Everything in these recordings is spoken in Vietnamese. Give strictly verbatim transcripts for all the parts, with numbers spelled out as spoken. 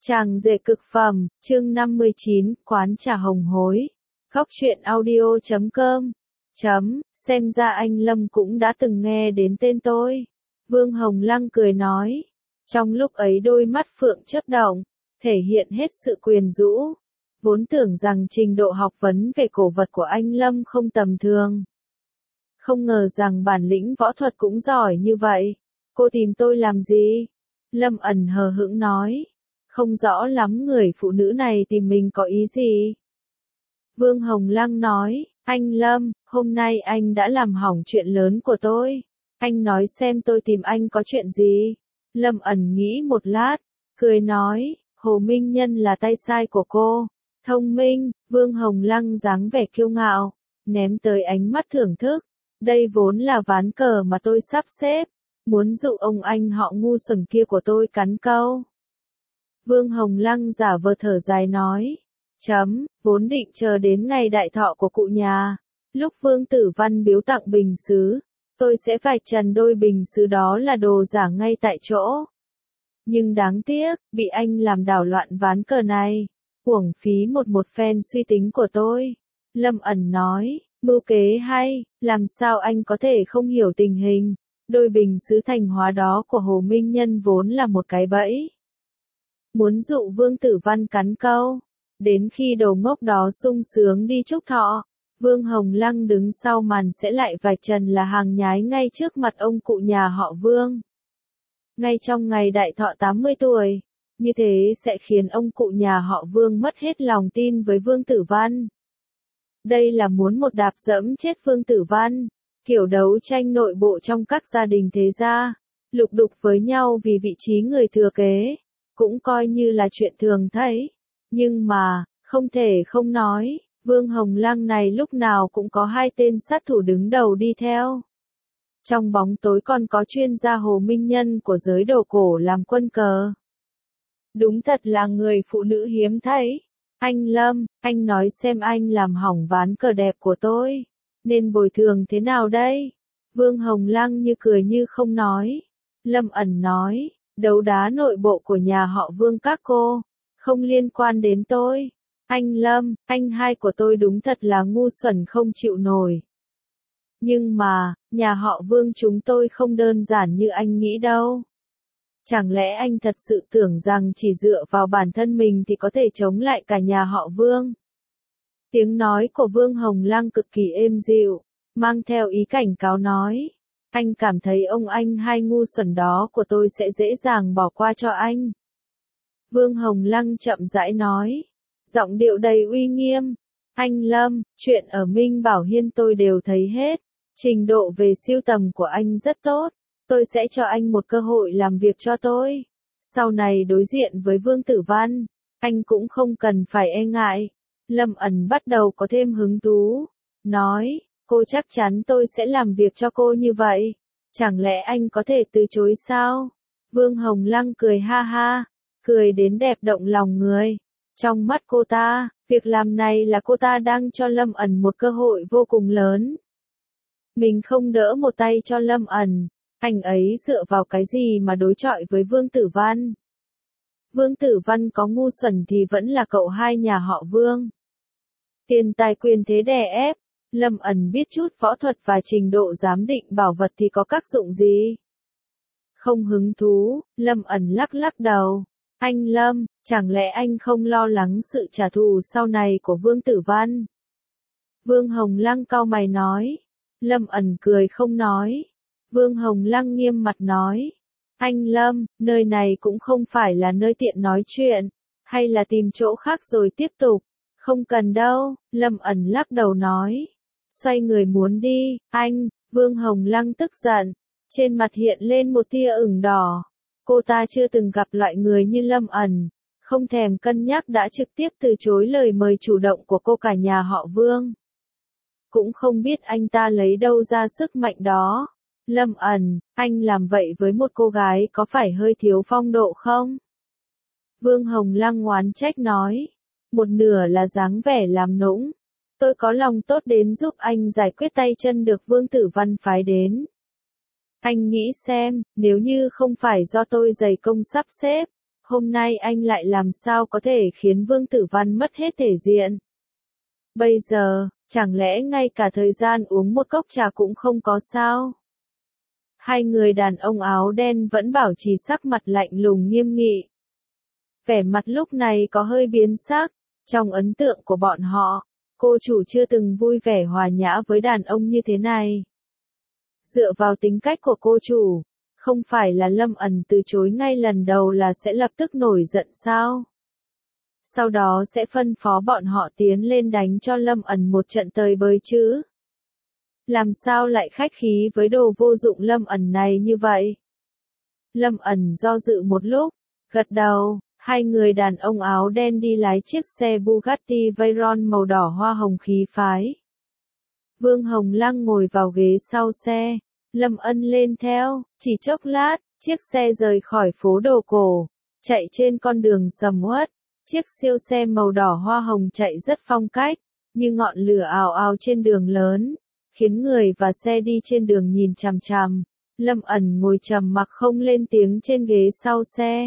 Chàng rể cực phẩm, chương năm mươi chín, quán trà hồng hối. Góc truyện audio chấm com. Chấm, xem ra anh Lâm cũng đã từng nghe đến tên tôi. Vương Hồng Lăng cười nói. Trong lúc ấy đôi mắt phượng chớp động, thể hiện hết sự quyến rũ. Vốn tưởng rằng trình độ học vấn về cổ vật của anh Lâm không tầm thường. Không ngờ rằng bản lĩnh võ thuật cũng giỏi như vậy. Cô tìm tôi làm gì? Lâm ẩn hờ hững nói. Không rõ lắm người phụ nữ này tìm mình có ý gì. Vương Hồng Lăng nói, anh Lâm, hôm nay anh đã làm hỏng chuyện lớn của tôi. Anh nói xem tôi tìm anh có chuyện gì. Lâm ẩn nghĩ một lát, cười nói, Hồ Minh Nhân là tay sai của cô. Thông minh, Vương Hồng Lăng dáng vẻ kiêu ngạo, ném tới ánh mắt thưởng thức. Đây vốn là ván cờ mà tôi sắp xếp, muốn dụ ông anh họ ngu xuẩn kia của tôi cắn câu. Vương Hồng Lăng giả vờ thở dài nói, chấm, vốn định chờ đến ngày đại thọ của cụ nhà, lúc Vương Tử Văn biếu tặng bình sứ, tôi sẽ vạch trần đôi bình sứ đó là đồ giả ngay tại chỗ. Nhưng đáng tiếc, bị anh làm đảo loạn ván cờ này, uổng phí một một phen suy tính của tôi. Lâm ẩn nói, mưu kế hay, làm sao anh có thể không hiểu tình hình, đôi bình sứ thành hóa đó của Hồ Minh Nhân vốn là một cái bẫy. Muốn dụ Vương Tử Văn cắn câu, đến khi đồ ngốc đó sung sướng đi chúc thọ, Vương Hồng Lăng đứng sau màn sẽ lại vạch trần là hàng nhái ngay trước mặt ông cụ nhà họ Vương. Ngay trong ngày đại thọ tám mươi tuổi, như thế sẽ khiến ông cụ nhà họ Vương mất hết lòng tin với Vương Tử Văn. Đây là muốn một đạp dẫm chết Vương Tử Văn, kiểu đấu tranh nội bộ trong các gia đình thế gia, lục đục với nhau vì vị trí người thừa kế. Cũng coi như là chuyện thường thấy. Nhưng mà, không thể không nói, Vương Hồng Lăng này lúc nào cũng có hai tên sát thủ đứng đầu đi theo. Trong bóng tối còn có chuyên gia Hồ Minh Nhân của giới đồ cổ làm quân cờ. Đúng thật là người phụ nữ hiếm thấy. Anh Lâm, anh nói xem anh làm hỏng ván cờ đẹp của tôi. Nên bồi thường thế nào đây? Vương Hồng Lăng như cười như không nói. Lâm ẩn nói. Đấu đá nội bộ của nhà họ Vương các cô, không liên quan đến tôi. Anh Lâm, anh hai của tôi đúng thật là ngu xuẩn không chịu nổi. Nhưng mà, nhà họ Vương chúng tôi không đơn giản như anh nghĩ đâu. Chẳng lẽ anh thật sự tưởng rằng chỉ dựa vào bản thân mình thì có thể chống lại cả nhà họ Vương? Tiếng nói của Vương Hồng Lăng cực kỳ êm dịu, mang theo ý cảnh cáo nói. Anh cảm thấy ông anh hai ngu xuẩn đó của tôi sẽ dễ dàng bỏ qua cho anh. Vương Hồng Lăng chậm rãi nói, giọng điệu đầy uy nghiêm. Anh Lâm, chuyện ở Minh Bảo Hiên tôi đều thấy hết. Trình độ về sưu tầm của anh rất tốt. Tôi sẽ cho anh một cơ hội làm việc cho tôi. Sau này đối diện với Vương Tử Văn, anh cũng không cần phải e ngại. Lâm ẩn bắt đầu có thêm hứng thú. Nói. Cô chắc chắn tôi sẽ làm việc cho cô như vậy. Chẳng lẽ anh có thể từ chối sao? Vương Hồng Lăng cười ha ha, cười đến đẹp động lòng người. Trong mắt cô ta, việc làm này là cô ta đang cho Lâm ẩn một cơ hội vô cùng lớn. Mình không đỡ một tay cho Lâm ẩn, anh ấy dựa vào cái gì mà đối chọi với Vương Tử Văn? Vương Tử Văn có ngu xuẩn thì vẫn là cậu hai nhà họ Vương. Tiền tài quyền thế đè ép. Lâm ẩn biết chút võ thuật và trình độ giám định bảo vật thì có tác dụng gì? Không hứng thú, Lâm ẩn lắc lắc đầu. Anh Lâm, chẳng lẽ anh không lo lắng sự trả thù sau này của Vương Tử Văn? Vương Hồng Lăng cau mày nói. Lâm ẩn cười không nói. Vương Hồng Lăng nghiêm mặt nói. Anh Lâm, nơi này cũng không phải là nơi tiện nói chuyện. Hay là tìm chỗ khác rồi tiếp tục? Không cần đâu, Lâm ẩn lắc đầu nói. Xoay người muốn đi, anh, Vương Hồng Lăng tức giận, trên mặt hiện lên một tia ửng đỏ. Cô ta chưa từng gặp loại người như Lâm ẩn, không thèm cân nhắc đã trực tiếp từ chối lời mời chủ động của cô cả nhà họ Vương. Cũng không biết anh ta lấy đâu ra sức mạnh đó. Lâm ẩn, anh làm vậy với một cô gái có phải hơi thiếu phong độ không? Vương Hồng Lăng oán trách nói, một nửa là dáng vẻ làm nũng. Tôi có lòng tốt đến giúp anh giải quyết tay chân được Vương Tử Văn phái đến. Anh nghĩ xem, nếu như không phải do tôi dày công sắp xếp, hôm nay anh lại làm sao có thể khiến Vương Tử Văn mất hết thể diện. Bây giờ, chẳng lẽ ngay cả thời gian uống một cốc trà cũng không có sao? Hai người đàn ông áo đen vẫn bảo trì sắc mặt lạnh lùng nghiêm nghị. Vẻ mặt lúc này có hơi biến sắc, trong ấn tượng của bọn họ, cô chủ chưa từng vui vẻ hòa nhã với đàn ông như thế này. Dựa vào tính cách của cô chủ, không phải là Lâm Ẩn từ chối ngay lần đầu là sẽ lập tức nổi giận sao? Sau đó sẽ phân phó bọn họ tiến lên đánh cho Lâm Ẩn một trận tơi bời chứ? Làm sao lại khách khí với đồ vô dụng Lâm Ẩn này như vậy? Lâm Ẩn do dự một lúc, gật đầu, hai người đàn ông áo đen đi lái chiếc xe Bugatti Veyron màu đỏ hoa hồng khí phái. Vương Hồng Lăng ngồi vào ghế sau xe, Lâm Ân lên theo, chỉ chốc lát, chiếc xe rời khỏi phố đồ cổ, chạy trên con đường sầm uất, chiếc siêu xe màu đỏ hoa hồng chạy rất phong cách, như ngọn lửa ào ào trên đường lớn, khiến người và xe đi trên đường nhìn chằm chằm. Lâm Ẩn ngồi trầm mặc không lên tiếng trên ghế sau xe.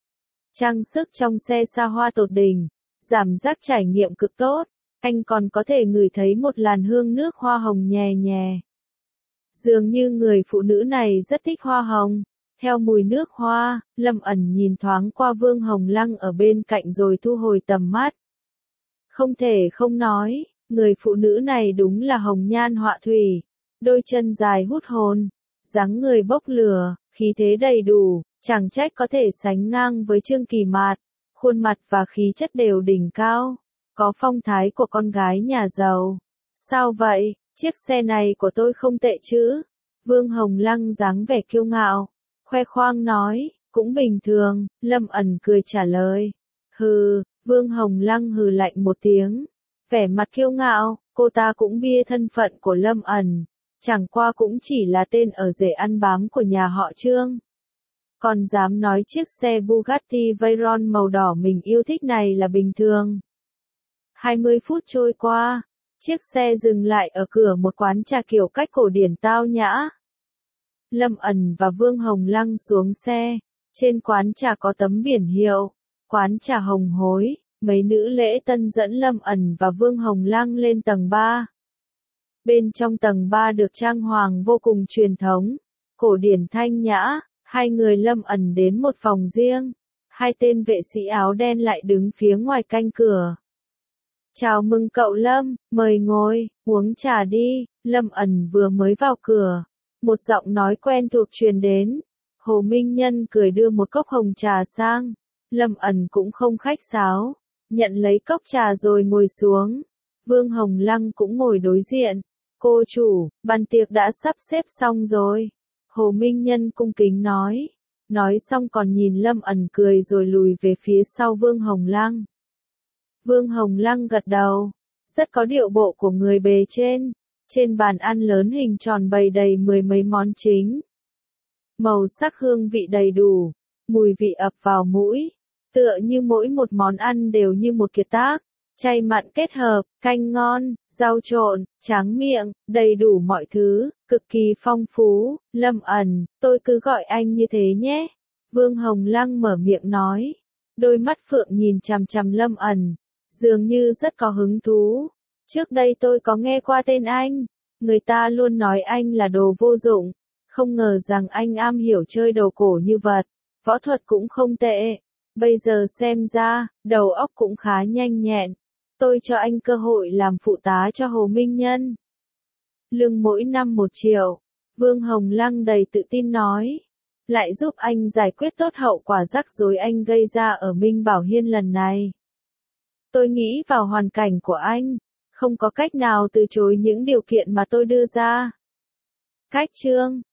Trang sức trong xe xa hoa tột đỉnh, cảm giác trải nghiệm cực tốt, anh còn có thể ngửi thấy một làn hương nước hoa hồng nhẹ nhẹ. Dường như người phụ nữ này rất thích hoa hồng. Theo mùi nước hoa, Lâm Ẩn nhìn thoáng qua Vương Hồng Lăng ở bên cạnh rồi thu hồi tầm mắt. Không thể không nói, người phụ nữ này đúng là hồng nhan họa thủy, đôi chân dài hút hồn, dáng người bốc lửa, khí thế đầy đủ, chẳng trách có thể sánh ngang với Trương Kỳ Mạt, khuôn mặt và khí chất đều đỉnh cao, có phong thái của con gái nhà giàu. Sao vậy, chiếc xe này của tôi không tệ chứ? Vương Hồng Lăng dáng vẻ kiêu ngạo, khoe khoang nói, cũng bình thường, Lâm Ẩn cười trả lời. Hừ, Vương Hồng Lăng hừ lạnh một tiếng, vẻ mặt kiêu ngạo, cô ta cũng bia thân phận của Lâm Ẩn, chẳng qua cũng chỉ là tên ở rể ăn bám của nhà họ Trương. Còn dám nói chiếc xe Bugatti Veyron màu đỏ mình yêu thích này là bình thường. hai mươi phút trôi qua, chiếc xe dừng lại ở cửa một quán trà kiểu cách cổ điển tao nhã. Lâm Ẩn và Vương Hồng Lăng xuống xe, trên quán trà có tấm biển hiệu, quán trà Hồng Hối, mấy nữ lễ tân dẫn Lâm Ẩn và Vương Hồng Lăng lên tầng ba. Bên trong tầng ba được trang hoàng vô cùng truyền thống, cổ điển thanh nhã, hai người Lâm Ẩn đến một phòng riêng, hai tên vệ sĩ áo đen lại đứng phía ngoài canh cửa. Chào mừng cậu Lâm, mời ngồi, uống trà đi, Lâm Ẩn vừa mới vào cửa. Một giọng nói quen thuộc truyền đến. Hồ Minh Nhân cười đưa một cốc hồng trà sang. Lâm Ẩn cũng không khách sáo, nhận lấy cốc trà rồi ngồi xuống. Vương Hồng Lăng cũng ngồi đối diện. Cô chủ, bàn tiệc đã sắp xếp xong rồi. Hồ Minh Nhân cung kính nói. Nói xong còn nhìn Lâm Ẩn cười rồi lùi về phía sau Vương Hồng Lăng. Vương Hồng Lăng gật đầu. Rất có điệu bộ của người bề trên. Trên bàn ăn lớn hình tròn bày đầy mười mấy món chính. Màu sắc hương vị đầy đủ, mùi vị ập vào mũi, tựa như mỗi một món ăn đều như một kiệt tác, chay mặn kết hợp, canh ngon, rau trộn, tráng miệng, đầy đủ mọi thứ, cực kỳ phong phú. Lâm Ẩn, tôi cứ gọi anh như thế nhé. Vương Hồng Lăng mở miệng nói, đôi mắt phượng nhìn chằm chằm Lâm Ẩn, dường như rất có hứng thú. Trước đây tôi có nghe qua tên anh, người ta luôn nói anh là đồ vô dụng, không ngờ rằng anh am hiểu chơi đồ cổ như vật, võ thuật cũng không tệ, bây giờ xem ra, đầu óc cũng khá nhanh nhẹn, tôi cho anh cơ hội làm phụ tá cho Hồ Minh Nhân. Lương mỗi năm một triệu, Vương Hồng Lăng đầy tự tin nói, lại giúp anh giải quyết tốt hậu quả rắc rối anh gây ra ở Minh Bảo Hiên lần này. Tôi nghĩ vào hoàn cảnh của anh, không có cách nào từ chối những điều kiện mà tôi đưa ra. Cách Trương,